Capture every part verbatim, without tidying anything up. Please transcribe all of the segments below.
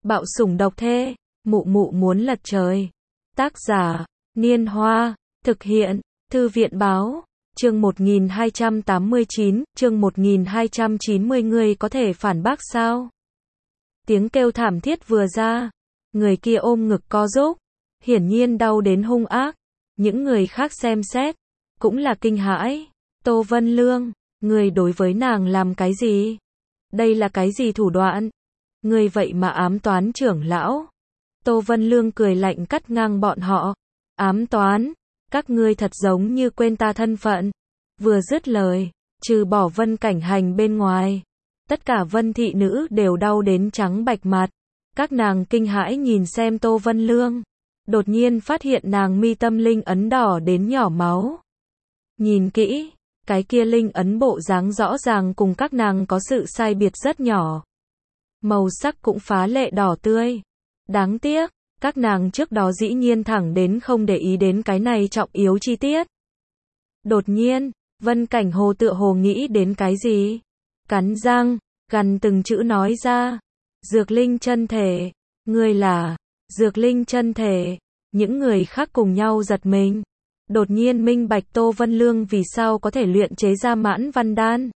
Bạo sủng độc thê, mụ mụ muốn lật trời. Tác giả, Niên Hoa, thực hiện, Thư viện Báo, chương một nghìn hai trăm tám mươi chín, chương một nghìn hai trăm chín mươi ngươi có thể phản bác sao? Tiếng kêu thảm thiết vừa ra, người kia ôm ngực co rúm, hiển nhiên đau đến hung ác. Những người khác xem xét, cũng là kinh hãi. Tô Vân Lương, ngươi đối với nàng làm cái gì? Đây là cái gì thủ đoạn? Ngươi vậy mà ám toán trưởng lão? Tô Vân Lương cười lạnh cắt ngang bọn họ. Ám toán? Các ngươi thật giống như quên ta thân phận. Vừa dứt lời, trừ bỏ Vân Cảnh Hành bên ngoài, tất cả Vân thị nữ đều đau đến trắng bạch mặt. Các nàng kinh hãi nhìn xem Tô Vân Lương, đột nhiên phát hiện nàng mi tâm linh ấn đỏ đến nhỏ máu. Nhìn kỹ, cái kia linh ấn bộ dáng rõ ràng cùng các nàng có sự sai biệt rất nhỏ. Màu sắc cũng phá lệ đỏ tươi. Đáng tiếc, các nàng trước đó dĩ nhiên thẳng đến không để ý đến cái này trọng yếu chi tiết. Đột nhiên, Vân Cảnh Hồ tựa hồ nghĩ đến cái gì? Cắn răng, gằn từng chữ nói ra. Dược linh chân thể. Ngươi là Dược linh chân thể. Những người khác cùng nhau giật mình. Đột nhiên minh bạch Tô Vân Lương vì sao có thể luyện chế ra mãn văn đan.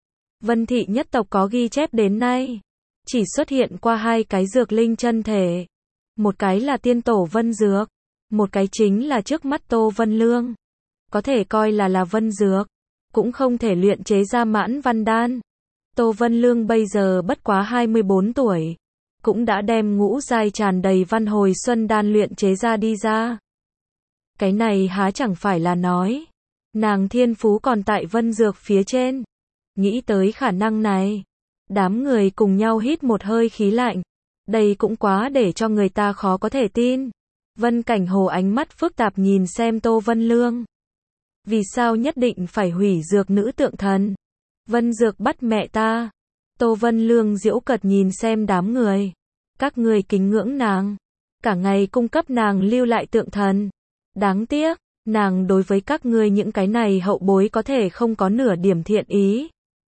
Vân thị nhất tộc có ghi chép đến nay, chỉ xuất hiện qua hai cái dược linh chân thể. Một cái là tiên tổ Vân Dược, một cái chính là trước mắt Tô Vân Lương. Có thể coi là là Vân Dược, cũng không thể luyện chế ra mãn văn đan. Tô Vân Lương bây giờ bất quá hai mươi bốn tuổi, cũng đã đem ngũ giai tràn đầy văn hồi xuân đan luyện chế ra đi ra. Cái này há chẳng phải là nói, nàng thiên phú còn tại Vân Dược phía trên. Nghĩ tới khả năng này, đám người cùng nhau hít một hơi khí lạnh. Đây cũng quá để cho người ta khó có thể tin. Vân Cảnh Hồ ánh mắt phức tạp nhìn xem Tô Vân Lương. Vì sao nhất định phải hủy dược nữ tượng thần? Vân Dược bắt mẹ ta. Tô Vân Lương giễu cợt nhìn xem đám người. Các người kính ngưỡng nàng, cả ngày cung cấp nàng lưu lại tượng thần. Đáng tiếc, nàng đối với các ngươi những cái này hậu bối có thể không có nửa điểm thiện ý.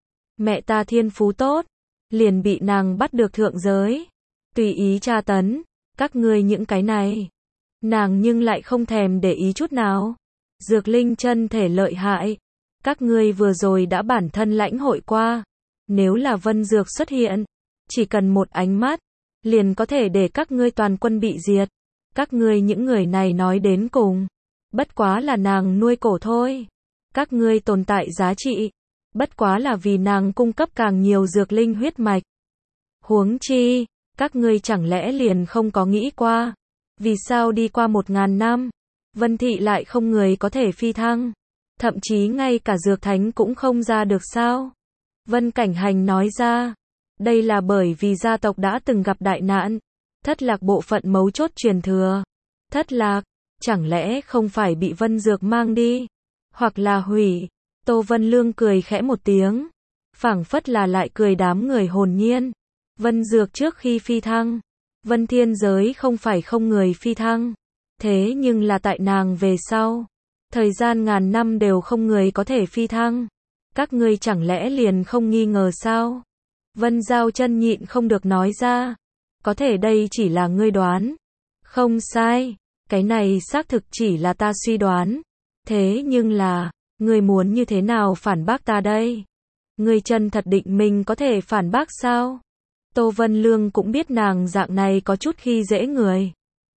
Mẹ ta thiên phú tốt, liền bị nàng bắt được thượng giới, tùy ý tra tấn, các ngươi những cái này. Nàng nhưng lại không thèm để ý chút nào. Dược linh chân thể lợi hại, các ngươi vừa rồi đã bản thân lãnh hội qua. Nếu là Vân Dược xuất hiện, chỉ cần một ánh mắt, liền có thể để các ngươi toàn quân bị diệt. Các ngươi những người này nói đến cùng, bất quá là nàng nuôi cổ thôi. Các ngươi tồn tại giá trị, bất quá là vì nàng cung cấp càng nhiều dược linh huyết mạch. Huống chi, các ngươi chẳng lẽ liền không có nghĩ qua, vì sao đi qua một ngàn năm, Vân thị lại không người có thể phi thăng, thậm chí ngay cả dược thánh cũng không ra được sao? Vân Cảnh Hành nói ra, đây là bởi vì gia tộc đã từng gặp đại nạn, thất lạc bộ phận mấu chốt truyền thừa. Thất lạc, chẳng lẽ không phải bị Vân Dược mang đi, hoặc là hủy? Tô Vân Lương cười khẽ một tiếng, phảng phất là lại cười đám người hồn nhiên. Vân Dược trước khi phi thăng, Vân Thiên giới không phải không người phi thăng, thế nhưng là tại nàng về sau, thời gian ngàn năm đều không người có thể phi thăng. Các ngươi chẳng lẽ liền không nghi ngờ sao? Vân Giao Chân nhịn không được nói ra, có thể đây chỉ là ngươi đoán. Không sai, cái này xác thực chỉ là ta suy đoán. Thế nhưng là, ngươi muốn như thế nào phản bác ta đây? Ngươi chân thật định mình có thể phản bác sao? Tô Vân Lương cũng biết nàng dạng này có chút khi dễ người.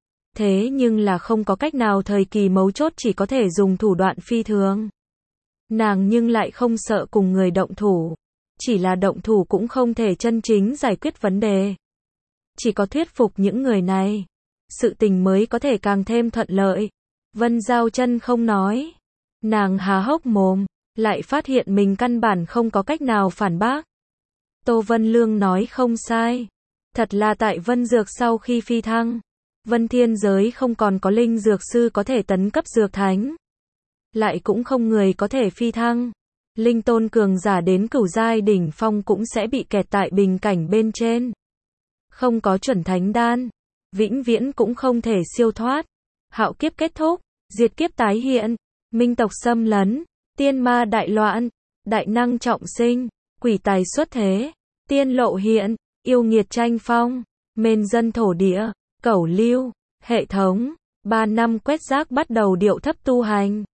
Thế nhưng là không có cách nào, thời kỳ mấu chốt chỉ có thể dùng thủ đoạn phi thường. Nàng nhưng lại không sợ cùng người động thủ. Chỉ là động thủ cũng không thể chân chính giải quyết vấn đề. Chỉ có thuyết phục những người này, sự tình mới có thể càng thêm thuận lợi. Vân Giao Chân không nói. Nàng há hốc mồm, lại phát hiện mình căn bản không có cách nào phản bác. Tô Vân Lương nói không sai. Thật là tại Vân Dược sau khi phi thăng, Vân Thiên giới không còn có linh dược sư có thể tấn cấp dược thánh. Lại cũng không người có thể phi thăng. Linh tôn cường giả đến cửu giai đỉnh phong cũng sẽ bị kẹt tại bình cảnh bên trên. Không có chuẩn thánh đan, vĩnh viễn cũng không thể siêu thoát. Hạo kiếp kết thúc, diệt kiếp tái hiện, minh tộc xâm lấn, tiên ma đại loạn, đại năng trọng sinh, quỷ tài xuất thế, tiên lộ hiện, yêu nghiệt tranh phong, Mên dân thổ địa, cẩu lưu, hệ thống, ba năm quét rác bắt đầu điệu thấp tu hành.